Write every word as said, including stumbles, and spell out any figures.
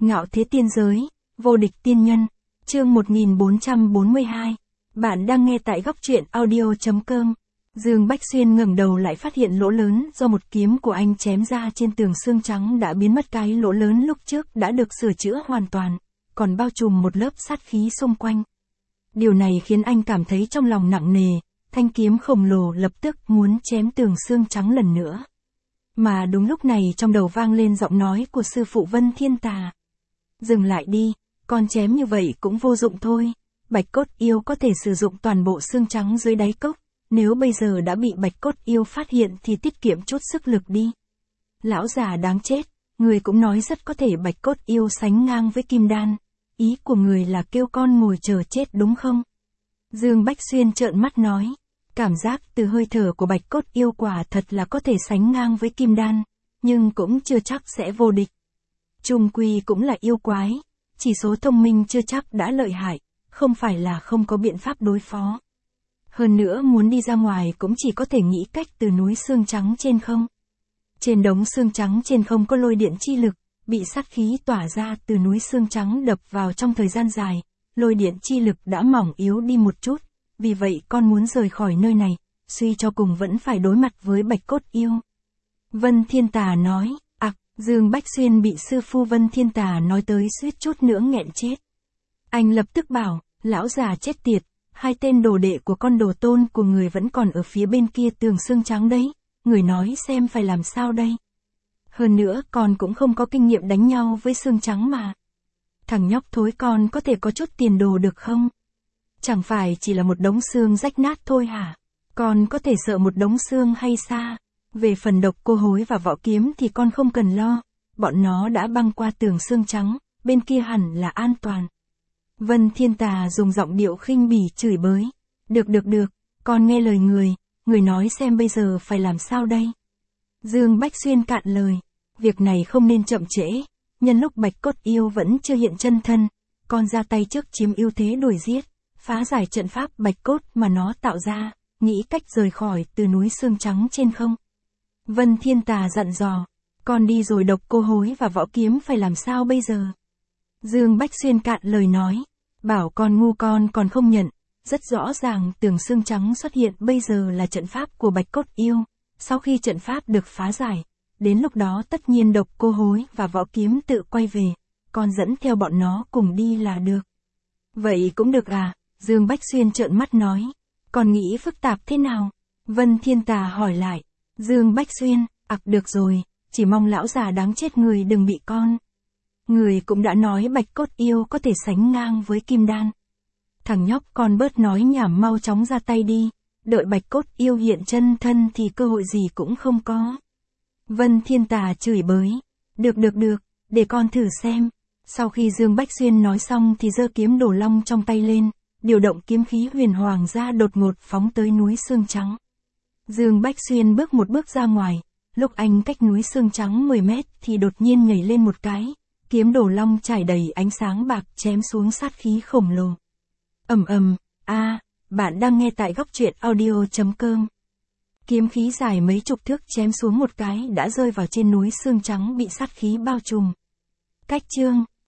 Ngạo thế tiên giới, vô địch tiên nhân, chương một nghìn bốn trăm bốn mươi hai. Bạn đang nghe tại góc truyện audio.com. Dương Bách Xuyên ngẩng đầu lại phát hiện lỗ lớn do một kiếm của anh chém ra trên tường xương trắng đã biến mất. Cái lỗ lớn lúc trước đã được sửa chữa hoàn toàn, còn bao trùm một lớp sát khí xung quanh. Điều này khiến anh cảm thấy trong lòng nặng nề, thanh kiếm khổng lồ lập tức muốn chém tường xương trắng lần nữa. Mà đúng lúc này trong đầu vang lên giọng nói của sư phụ Vân Thiên Tà. Dừng lại đi, con chém như vậy cũng vô dụng thôi. Bạch cốt yêu có thể sử dụng toàn bộ xương trắng dưới đáy cốc, nếu bây giờ đã bị bạch cốt yêu phát hiện thì tiết kiệm chút sức lực đi. Lão già đáng chết, người cũng nói rất có thể bạch cốt yêu sánh ngang với kim đan. Ý của người là kêu con ngồi chờ chết đúng không? Dương Bách Xuyên trợn mắt nói. Cảm giác từ hơi thở của bạch cốt yêu quả thật là có thể sánh ngang với kim đan, nhưng cũng chưa chắc sẽ vô địch. Chung quy cũng là yêu quái, chỉ số thông minh chưa chắc đã lợi hại, không phải là không có biện pháp đối phó. Hơn nữa muốn đi ra ngoài cũng chỉ có thể nghĩ cách từ núi xương trắng trên không. Trên đống xương trắng trên không có lôi điện chi lực, bị sát khí tỏa ra từ núi xương trắng đập vào trong thời gian dài, lôi điện chi lực đã mỏng yếu đi một chút, vì vậy con muốn rời khỏi nơi này, suy cho cùng vẫn phải đối mặt với bạch cốt yêu. Vân Thiên Tà nói, ặc, Dương Bách Xuyên bị sư phụ Vân Thiên Tà nói tới suýt chút nữa nghẹn chết. Anh lập tức bảo, lão già chết tiệt, hai tên đồ đệ của con đồ tôn của người vẫn còn ở phía bên kia tường xương trắng đấy, người nói xem phải làm sao đây. Hơn nữa con cũng không có kinh nghiệm đánh nhau với xương trắng mà. Thằng nhóc thối con có thể có chút tiền đồ được không? Chẳng phải chỉ là một đống xương rách nát thôi hả? Con có thể sợ một đống xương hay xa? Về phần độc cô hối và võ kiếm thì con không cần lo, bọn nó đã băng qua tường xương trắng, bên kia hẳn là an toàn. Vân Thiên Tà dùng giọng điệu khinh bỉ chửi bới. Được được được, con nghe lời người, người nói xem bây giờ phải làm sao đây? Dương Bách Xuyên cạn lời, việc này không nên chậm trễ, nhân lúc bạch cốt yêu vẫn chưa hiện chân thân, con ra tay trước chiếm ưu thế đuổi giết, phá giải trận pháp bạch cốt mà nó tạo ra, nghĩ cách rời khỏi từ núi xương trắng trên không. Vân Thiên Tà dặn dò, con đi rồi độc cô hối và võ kiếm phải làm sao bây giờ? Dương Bách Xuyên cạn lời nói, bảo con ngu con còn không nhận, rất rõ ràng tường xương trắng xuất hiện bây giờ là trận pháp của bạch cốt yêu, sau khi trận pháp được phá giải, đến lúc đó tất nhiên độc cô hối và võ kiếm tự quay về, con dẫn theo bọn nó cùng đi là được. Vậy cũng được à? Dương Bách Xuyên trợn mắt nói, con nghĩ phức tạp thế nào? Vân Thiên Tà hỏi lại, Dương Bách Xuyên, ặc được rồi, chỉ mong lão già đáng chết người đừng bị con. Người cũng đã nói bạch cốt yêu có thể sánh ngang với kim đan. Thằng nhóc con bớt nói nhảm mau chóng ra tay đi, đợi bạch cốt yêu hiện chân thân thì cơ hội gì cũng không có. Vân Thiên Tà chửi bới, được được được, để con thử xem. Sau khi Dương Bách Xuyên nói xong thì giơ kiếm đổ long trong tay lên, điều động kiếm khí huyền hoàng ra đột ngột phóng tới núi xương trắng. Dương Bách Xuyên bước một bước ra ngoài, lúc anh cách núi xương trắng mười mét thì đột nhiên nhảy lên một cái, kiếm đổ long trải đầy ánh sáng bạc chém xuống sát khí khổng lồ. Ầm ầm, a, bạn đang nghe tại góc truyện audio.com. Kiếm khí dài mấy chục thước chém xuống một cái đã rơi vào trên núi xương trắng bị sát khí bao trùm. Cách chương